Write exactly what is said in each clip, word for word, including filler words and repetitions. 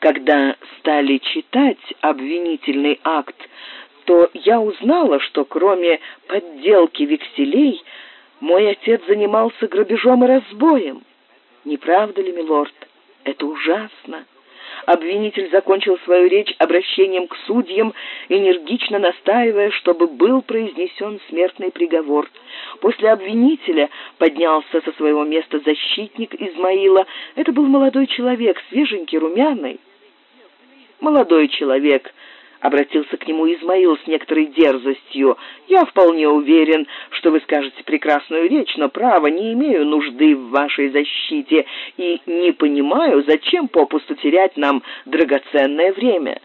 Когда стали читать обвинительный акт, то я узнала, что кроме подделки векселей мой отец занимался грабежом и разбоем. Не правда ли, милорд? Это ужасно. Обвинитель закончил свою речь обращением к судьям, энергично настаивая, чтобы был произнесен смертный приговор. После обвинителя поднялся со своего места защитник Измаила. Это был молодой человек, свеженький, румяный. «Молодой человек», — обратился к нему Измаил с некоторой дерзостью, — «я вполне уверен, что вы скажете прекрасную речь, но, право, не имею нужды в вашей защите и не понимаю, зачем попусту терять нам драгоценное время».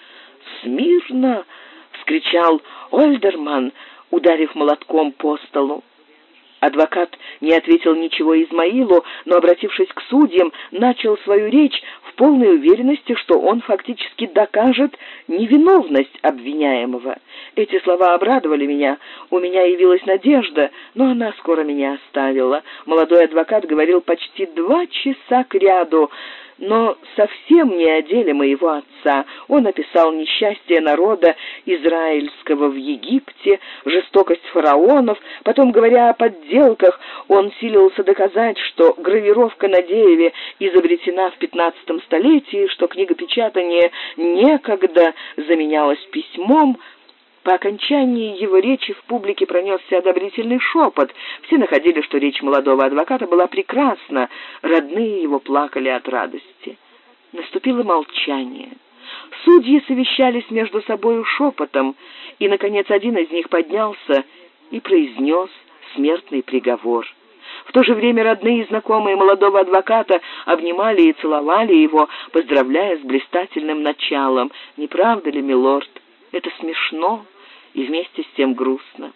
«Смирно!» — вскричал Ольдерман, ударив молотком по столу. Адвокат не ответил ничего Измаилу, но, обратившись к судьям, начал свою речь в полной уверенности, что он фактически докажет невиновность обвиняемого. Эти слова обрадовали меня. У меня явилась надежда, но она скоро меня оставила. Молодой адвокат говорил почти два часа кряду, но совсем не о деле моего отца. Он описал несчастье народа израильского в Египте, жестокость фараонов. Потом, говоря о подделках, он силился доказать, что гравировка на дереве изобретена в пятнадцатом столетии, что книгопечатание некогда заменялось письмом. По окончании его речи в публике пронесся одобрительный шепот. Все находили, что речь молодого адвоката была прекрасна. Родные его плакали от радости. Наступило молчание. Судьи совещались между собою шепотом, и, наконец, один из них поднялся и произнес смертный приговор. В то же время родные и знакомые молодого адвоката обнимали и целовали его, поздравляя с блистательным началом. Не правда ли, милорд? Это смешно и вместе с тем грустно.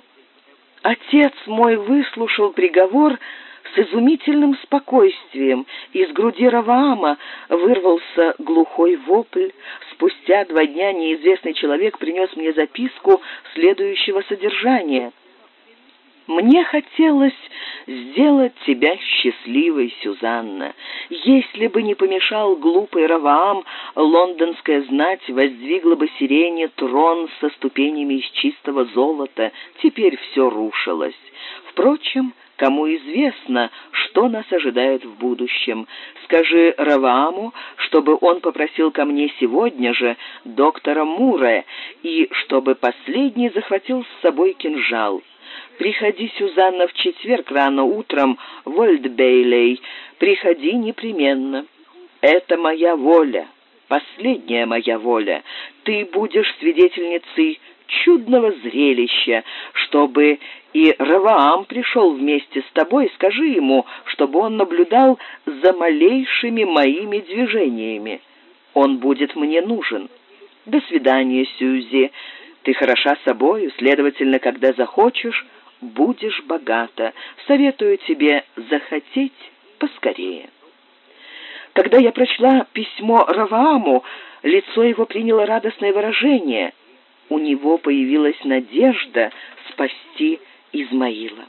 Отец мой выслушал приговор с изумительным спокойствием. Из груди Ровоама вырвался глухой вопль. Спустя два дня неизвестный человек принес мне записку следующего содержания: «Мне хотелось сделать тебя счастливой, Сюзанна. Если бы не помешал глупый Ровоам, лондонская знать воздвигла бы сирене трон со ступенями из чистого золота. Теперь все рушилось. Впрочем, кому известно, что нас ожидает в будущем. Скажи Ровоаму, чтобы он попросил ко мне сегодня же доктора Муре, и чтобы последний захватил с собой кинжал. Приходи, Сюзанна, в четверг рано утром в Олд-Бейлей. Приходи непременно. Это моя воля, последняя моя воля. Ты будешь свидетельницей чудного зрелища. Чтобы и Ровоам пришел вместе с тобой, скажи ему, чтобы он наблюдал за малейшими моими движениями. Он будет мне нужен. До свидания, Сьюзи. Ты хороша собою, следовательно, когда захочешь, будешь богата. Советую тебе захотеть поскорее». Когда я прочла письмо Ровоаму, лицо его приняло радостное выражение. У него появилась надежда спасти Измаила.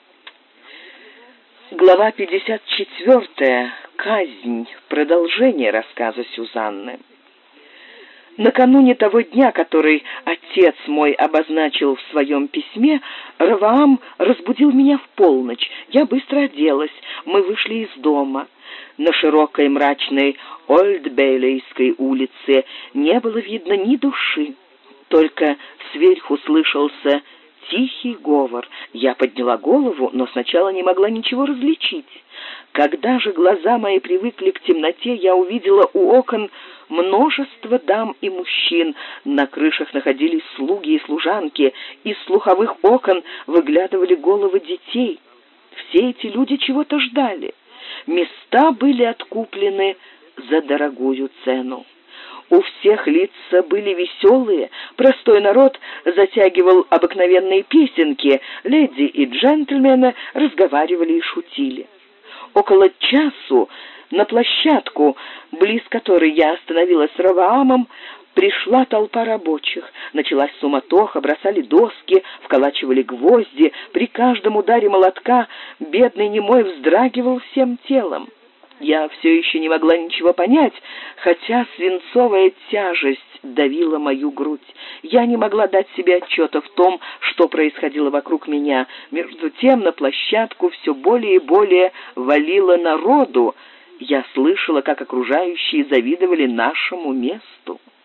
Глава пятьдесят четвёртая. Казнь. Продолжение рассказа Сюзанны. Накануне того дня, который отец мой обозначил в своем письме, Ровоам разбудил меня в полночь. Я быстро оделась. Мы вышли из дома. На широкой мрачной Олд-Бейлейской улице не было видно ни души. Только сверху слышался тихий говор. Я подняла голову, но сначала не могла ничего различить. Когда же глаза мои привыкли к темноте, я увидела у окон множество дам и мужчин. На крышах находились слуги и служанки. Из слуховых окон выглядывали головы детей. Все эти люди чего-то ждали. Места были откуплены за дорогую цену. У всех лица были веселые, простой народ затягивал обыкновенные песенки, леди и джентльмены разговаривали и шутили. Около часу на площадку, близ которой я остановилась с Ровоамом, пришла толпа рабочих. Началась суматоха, бросали доски, вколачивали гвозди. При каждом ударе молотка бедный немой вздрагивал всем телом. Я все еще не могла ничего понять, хотя свинцовая тяжесть давила мою грудь. Я не могла дать себе отчета в том, что происходило вокруг меня. Между тем на площадку все более и более валило народу. Я слышала, как окружающие завидовали нашему месту.